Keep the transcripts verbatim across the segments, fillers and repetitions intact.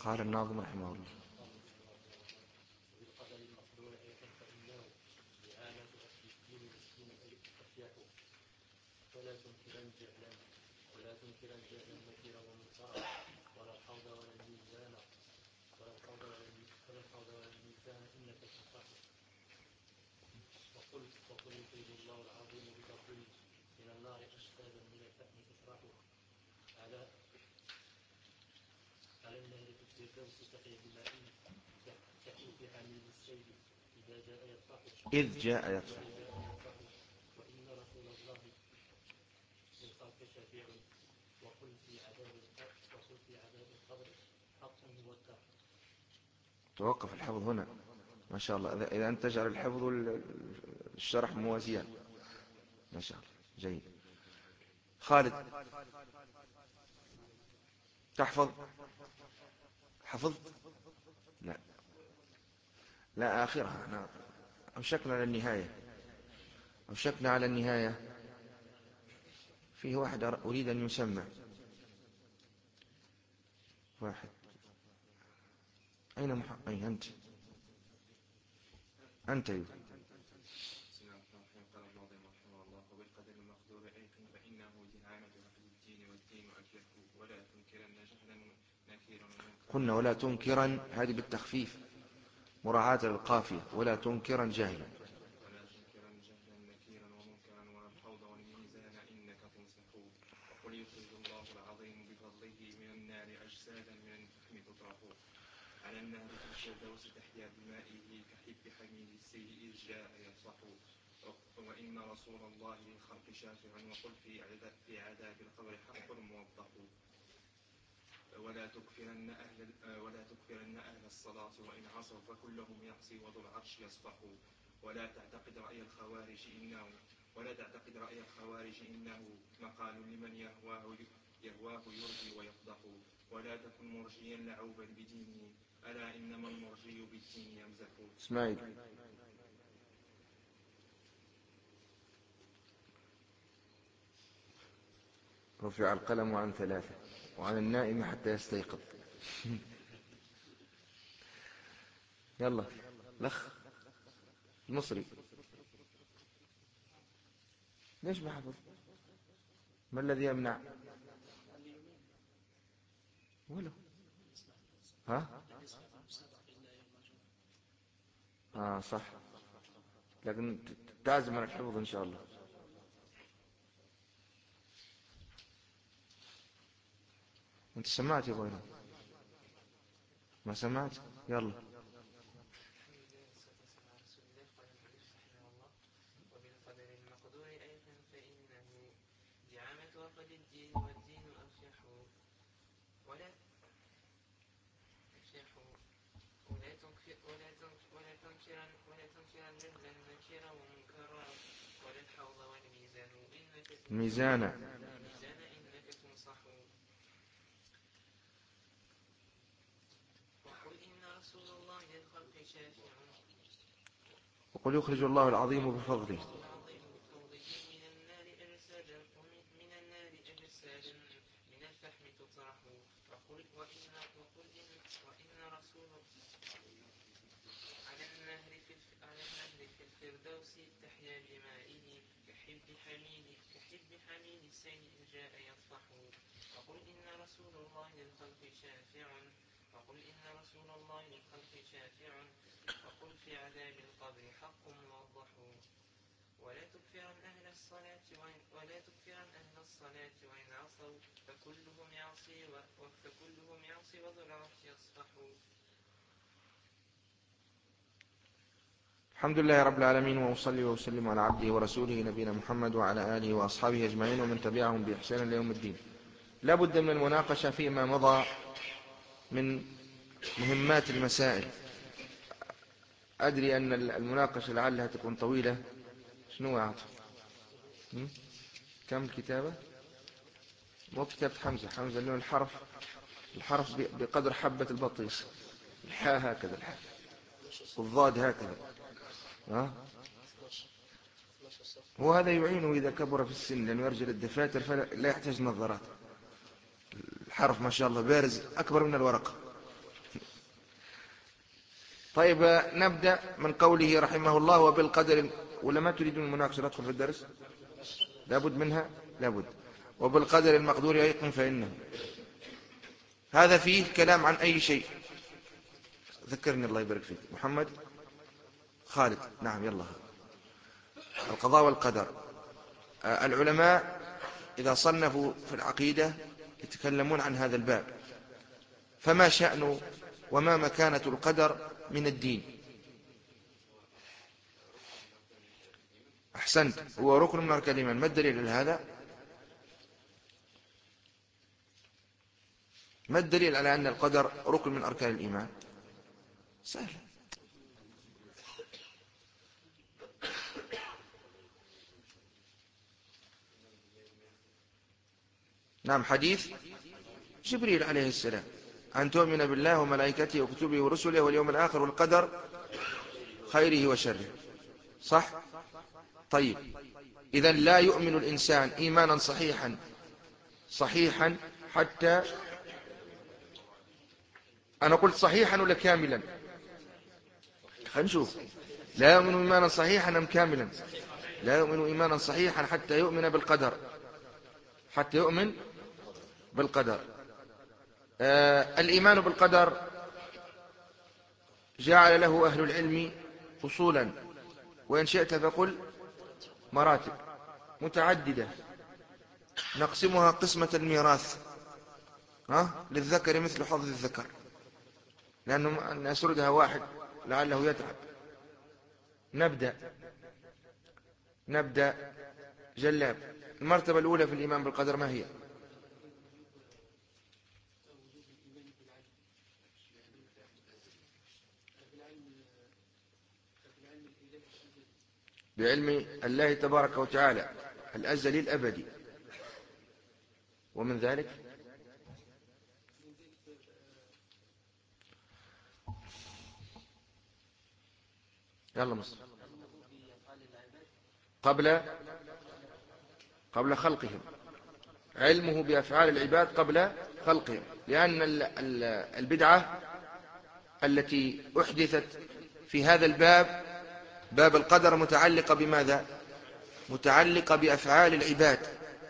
قال الناظم رحمه الله: وبالقدر المقدور أيضا فإنه دعامة أصل الدين والدين أفيح. ولا تنكرن جهلا ولا تنكرن جهلا نكيرا ومنكرا ولا الحوض ولا الميزان ولا الحوض ولا ولا الحوض ولا الميزان إنك تنصح. وقل وقل يخرج الله العظيم بفضله من النار أجسادا من الفحم تطرح على على النهر في الفردوس تحيا بمائه تحيا في حميد السيل إذا جاء يطرح إذ جاء يطرح. إذا جاء يطرح. وإن رسول الله للخلق شفيع وقل في عذاب القبر وقل في عذاب القبر حق موقع. توقف الحفظ هنا ما شاء الله. إذا أنت تجعل الحفظ والشرح موازيا ما شاء الله جيد. خالد تحفظ؟ حفظت؟ لا لا آخرها. أنا أوشكنا على النهاية أوشكنا على النهاية. فيه واحد أريد أن يسمع. واحد أين محمد؟ أين أنت؟ أنت يو. قال الناظم رحمه الله: وبالقدر المقدور أيقن فإنه دعامة أهل الدين والدين أفيح. ولا تنكرن جهلا نكيرا ومنكرا. قلنا ولا تنكرا، هذه بالتخفيف مراعاة للقافية. ولا تنكرا جهلا. ولا تنكرن جهلا نكيرا ومنكرا ولا الحوض والميزان إنك تنصح. وقل يخرج الله العظيم بفضله من النار أجسادا من الفحم تطرح على النهر في الفردوس تحيا بمائه كحب حميد السيل إذ جاء يصح. وإن رسول الله للخلق شافع وقل في عذاب, في عذاب القبر حق موضح. ولا تكفرن أهل, ولا تكفرن أهل الصلاة وإن عصوا فكلهم يعصي وذو العرش يصفح. ولا تعتقد رأي الخوارج إنه ولا تعتقد رأي الخوارج إنه مقال لمن يهواه يهواه يرجي ويفضح. ولا تكن مرجيا لعوبا بدينه ألا إنما المرجي بالدين يمزح. اسماعيل رفع القلم عن ثلاثة وعن النائم حتى يستيقظ. يلا لخ المصري ليش ما حفظ؟ ما الذي يمنع؟ ولو ها آه صح، لكن تعزم على الحفظ إن شاء الله. أنت سمعت يا بوينا؟ ما سمعت؟ يلا. وبالقدر المقدور أيضا فإنه دعامة أخذ الدين والدين أفيح. ولا أفيح ولا تنكر ولا ولا تنكرا ولا تنكرا جهلا نكيرا ومنكرا ولا الحوض والميزان إنك الميزان الميزان إنك تنصح. وقل إن رسول الله للخلق شافع وقل يخرج الله العظيم بفضله. العظيم بفضله من النار أجسادا من النار أجسادا من الفحم تطرح. وقل وإن وقل إن وإن رسول على النهر في على النهر في الفردوس تحيا بمائه كحب حميد كحب حميد السيل إن جاء يطفح. وقل إن رسول الله للخلق شافع وقل إن رسول الله للخلق شافع وقل في عذاب القبر حق موضح. ولا تكفرن أهل الصلاة ولا تكفرن أهل الصلاة وإن عصوا فكلهم يعصي فكلهم يعصي وذو العرش يصفح. الحمد لله رب العالمين، وأصلي وأسلم على عبده ورسوله نبينا محمد وعلى آله وأصحابه أجمعين ومن تبعهم بإحسان ليوم الدين. لا بد من المناقشة فيما مضى من مهمات المسائل. أدري أن المناقشة لعلها تكون طويلة. شنو أعطي؟ كم كتابة؟ مو كتابة حمزة حمزة لأنه الحرف الحرف بقدر حبة البطيخ. الحاء هكذا الحاء والضاد هكذا. ها؟ وهذا يعينه إذا كبر في السن لأنه يرجع للدفاتر فلا يحتاج نظارات. الحرف ما شاء الله بارز أكبر من الورقة. طيب نبدأ من قوله رحمه الله وبالقدر، ولا ما تريدون المناقشة ندخل في الدرس؟ لابد منها، لابد. وبالقدر المقدور يقم فإنه، هذا فيه كلام عن أي شيء. ذكرني الله يبارك فيك محمد خالد. نعم يلا. القضاء والقدر. العلماء إذا صنفوا في العقيدة يتكلمون عن هذا الباب، فما شأن وما مكانة القدر من الدين؟ أحسنت، هو ركن من أركان الإيمان. ما الدليل على هذا؟ ما الدليل على أن القدر ركن من أركان الإيمان؟ سهل. نعم، حديث جبريل عليه السلام أن تؤمن بالله وملائكته وكتبه ورسله واليوم الآخر والقدر خيره وشره. صح؟ طيب، إذن لا يؤمن الإنسان إيمانا صحيحا صحيحا حتى، أنا قلت صحيحا ولا كاملا؟ خلينا نشوف. لا يؤمن إيمانا صحيحا أم كاملا؟ لا يؤمن إيمانا صحيحا حتى يؤمن بالقدر، حتى يؤمن بالقدر. آه الإيمان بالقدر جعل له أهل العلم أصولا، وإن شئت فقل مراتب متعددة نقسمها قسمة الميراث، ها للذكر مثل حظ الذكر، لأنه أن أسردها واحد لعله يتعب. نبدأ نبدأ جلاب. المرتبة الأولى في الإيمان بالقدر ما هي؟ بعلم الله تبارك وتعالى الأزلي الأبدي، ومن ذلك يلا مصر قبل قبل خلقهم، علمه بأفعال العباد قبل خلقهم، لأن البدعة التي أحدثت في هذا الباب، باب القدر، متعلقة بماذا؟ متعلقة بأفعال العباد.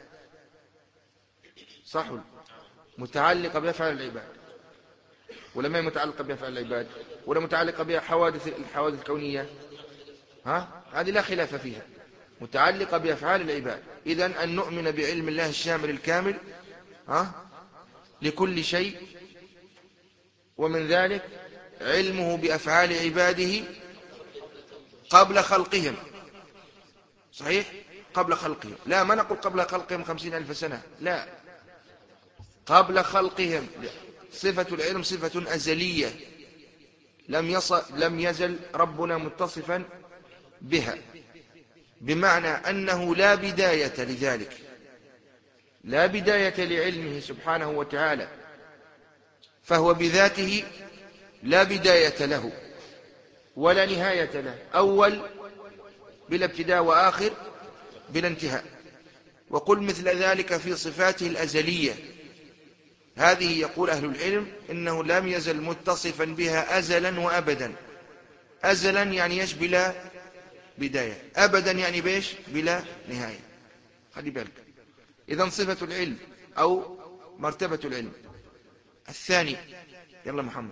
صح؟ متعلقة بأفعال العباد، ولا ما هي متعلقة بأفعال العباد؟ ولا متعلقة بحوادث الحوادث الكونية؟ ها؟ هذه لا خلاف فيها، متعلقة بأفعال العباد. إذن أن نؤمن بعلم الله الشامل الكامل ها لكل شيء، ومن ذلك علمه بأفعال عباده قبل خلقهم. صحيح؟ قبل خلقهم، لا ما نقول قبل خلقهم خمسين ألف سنة، لا، قبل خلقهم. صفة العلم صفة أزلية لم يصل لم يزل ربنا متصفا بها، بمعنى أنه لا بداية لذلك، لا بداية لعلمه سبحانه وتعالى، فهو بذاته لا بداية له ولا نهاية له، أول بلا ابتداء وآخر بلا انتهاء. وقل مثل ذلك في صفاته الأزلية، هذه يقول أهل العلم إنه لم يزل متصفا بها أزلا وأبدا. أزلا يعني يش بلا بداية، أبدا يعني بيش بلا نهاية. خلي بالك. إذن صفة العلم أو مرتبة العلم. الثاني يلا محمد.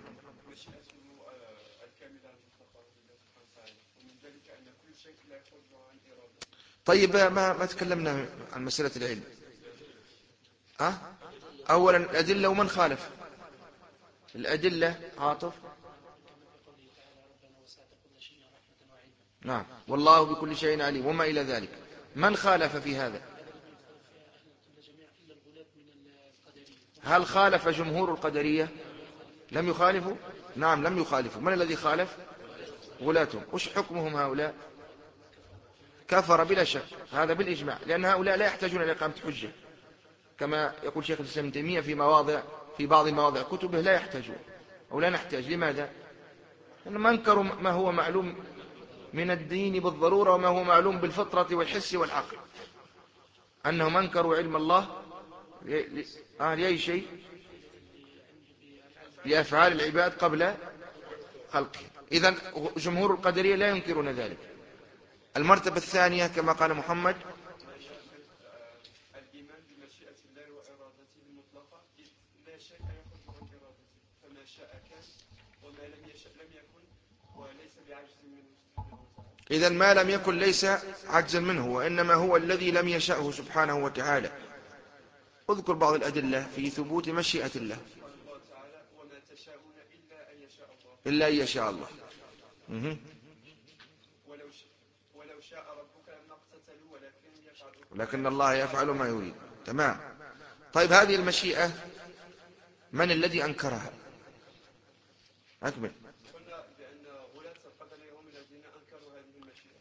طيب ما ما تكلمنا عن مسألة العلم. أه؟ أولا الأدلة ومن خالف الأدلة. عاطف. نعم، والله بكل شيء عليم وما إلى ذلك. من خالف في هذا؟ هل خالف جمهور القدرية؟ لم يخالفوا؟ نعم لم يخالفوا. من الذي خالف؟ غلاتهم. وش حكمهم هؤلاء؟ كفر بلا شك، هذا بالإجماع، لأن هؤلاء لا يحتاجون إلى إقامة حجة، كما يقول شيخ الإسلام ابن تيمية في مواضع في بعض مواضع كتبه لا يحتاجون أو لا نحتاج. لماذا؟ لأنهم أنكروا ما هو معلوم من الدين بالضرورة وما هو معلوم بالفطرة والحس والعقل، أنهم أنكروا علم الله لأي شيء؟ بأفعال العباد قبل خلقه. إذن جمهور القدرية لا ينكرون ذلك. المرتبة الثانية كما قال محمد الإيمان بمشيئة الله وإرادته المطلقة، لا شيء يخرج عن إرادته، فما شاء كان وما لم يشاء لم يكن، وليس بعجز منه سبحانه وتعالى. إذن ما لم يكن ليس عجزا منه، وإنما هو الذي لم يشأه سبحانه وتعالى. اذكر بعض الأدلة في ثبوت مشيئة الله. قال الله تعالى وما تشاءون إلا أن يشاء الله. إلا أن يشاء الله. مه. ولو شاء ولو شاء ربك لما اقتتلوا ولكن يفعل لكن الله يفعل ما يريد. تمام. طيب هذه المشيئة من الذي أنكرها؟ أكمل. قلنا بأن غلاة القدرية هم الذين أنكروا هذه المشيئة.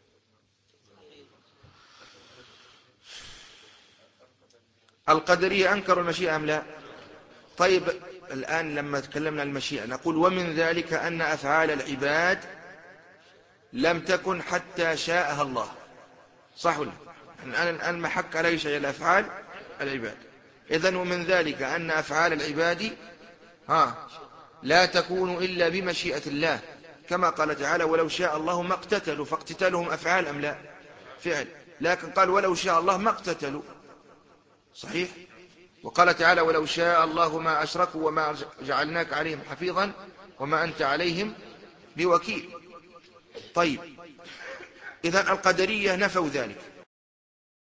القدرية أنكروا المشيئة أم لا؟ طيب الآن لما تكلمنا عن المشيئة نقول ومن ذلك أن أفعال العباد لم تكن حتى شاءها الله. صح ولا؟ الآن الآن محك على شيء الأفعال العباد. إذن ومن ذلك أن أفعال العباد ها لا تكون إلا بمشيئة الله، كما قال تعالى ولو شاء الله ما اقتتلوا، فاقتتالهم أفعال أم لا؟ فعل. لكن قال ولو شاء الله ما اقتتلوا. صحيح. وقال تعالى ولو شاء الله ما أشركوا وما جعلناك عليهم حفيظا وما أنت عليهم بوكيل. طيب إذن القدرية نفوا ذلك